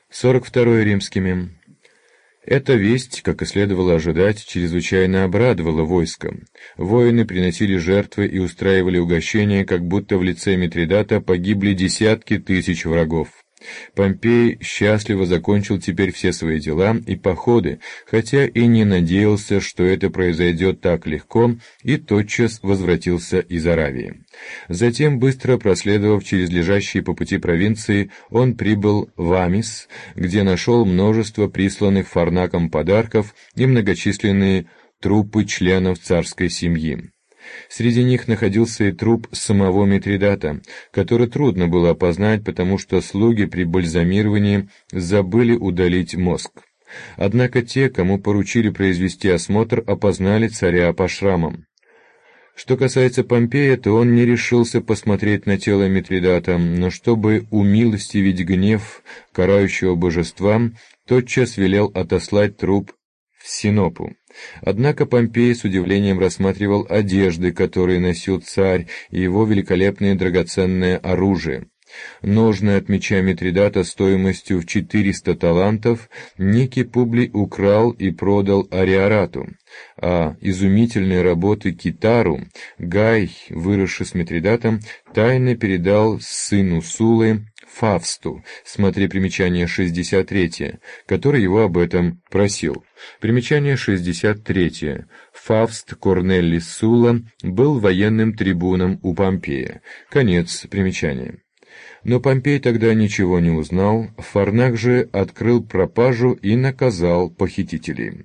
42 римскими. Эта весть, как и следовало ожидать, чрезвычайно обрадовала войско. Воины приносили жертвы и устраивали угощения, как будто в лице Митридата погибли десятки тысяч врагов. Помпей счастливо закончил теперь все свои дела и походы, хотя и не надеялся, что это произойдет так легко, и тотчас возвратился из Аравии. Затем, быстро проследовав через лежащие по пути провинции, он прибыл в Амис, где нашел множество присланных Фарнаком подарков и многочисленные трупы членов царской семьи. Среди них находился и труп самого Митридата, который трудно было опознать, потому что слуги при бальзамировании забыли удалить мозг. Однако те, кому поручили произвести осмотр, опознали царя по шрамам. Что касается Помпея, то он не решился посмотреть на тело Митридата, но чтобы умилостивить гнев карающего божества, тотчас велел отослать труп в Синопу. Однако Помпей с удивлением рассматривал одежды, которые носил царь, и его великолепное драгоценное оружие. Ножны от меча Митридата стоимостью в 400 талантов некий Публий украл и продал Ариарату, а изумительные работы Китару Гай, выросший с Митридатом, тайно передал сыну Суллы Фавсту, смотри примечание 63, который его об этом просил. Примечание 63. Фавст Корнелий Сулла был военным трибуном у Помпея. Конец примечания. Но Помпей тогда ничего не узнал, Фарнак же открыл пропажу и наказал похитителей.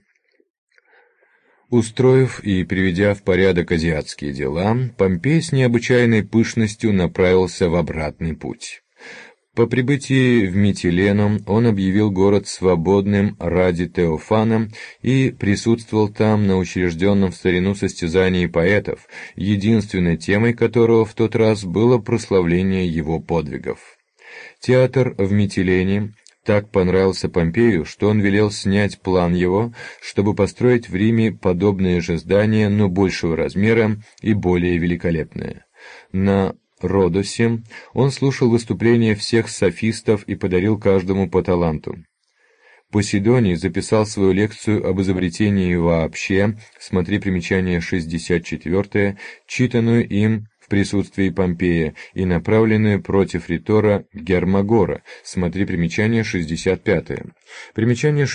Устроив и приведя в порядок азиатские дела, Помпей с необычайной пышностью направился в обратный путь. По прибытии в Митилену он объявил город свободным ради Теофана и присутствовал там на учрежденном в старину состязании поэтов, единственной темой которого в тот раз было прославление его подвигов. Театр в Митилене так понравился Помпею, что он велел снять план его, чтобы построить в Риме подобное же здание, но большего размера и более великолепное. На Родосе он слушал выступления всех софистов и подарил каждому по таланту. Посейдоний записал свою лекцию об изобретении вообще, смотри примечание 64, читанную им в присутствии Помпея и направленную против ритора Гермогора, смотри примечание 65. Примечание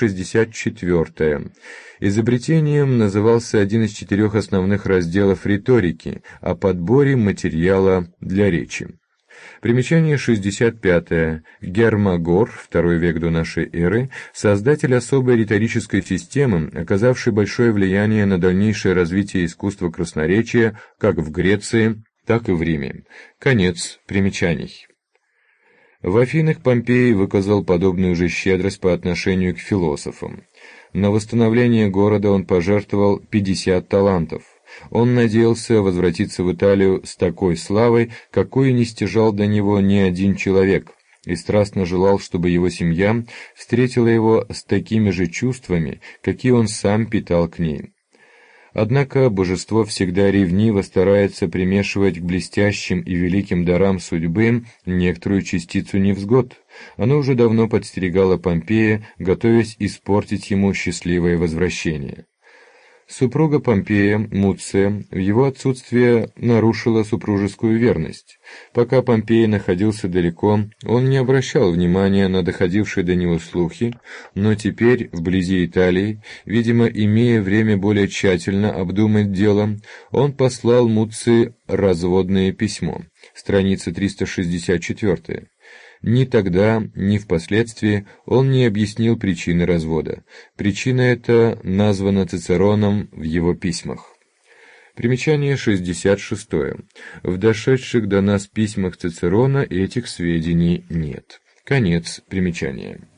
64. Изобретением назывался один из 4 основных разделов риторики о подборе материала для речи. Примечание 65. Гермогор, II век до нашей эры, создатель особой риторической системы, оказавший большое влияние на дальнейшее развитие искусства красноречия как в Греции, так и в Риме. Конец примечаний. В Афинах Помпей выказал подобную же щедрость по отношению к философам. На восстановление города он пожертвовал 50 талантов. Он надеялся возвратиться в Италию с такой славой, какой не стяжал до него ни один человек, и страстно желал, чтобы его семья встретила его с такими же чувствами, какие он сам питал к ней. Однако божество всегда ревниво старается примешивать к блестящим и великим дарам судьбы некоторую частицу невзгод. Оно уже давно подстерегало Помпея, готовясь испортить ему счастливое возвращение. Супруга Помпея, Муция, в его отсутствие нарушила супружескую верность. Пока Помпей находился далеко, он не обращал внимания на доходившие до него слухи, но теперь, вблизи Италии, видимо, имея время более тщательно обдумать дело, он послал Муции разводное письмо, страница 364. Ни тогда, ни впоследствии он не объяснил причины развода. Причина эта названа Цицероном в его письмах. Примечание 66. В дошедших до нас письмах Цицерона этих сведений нет. Конец примечания.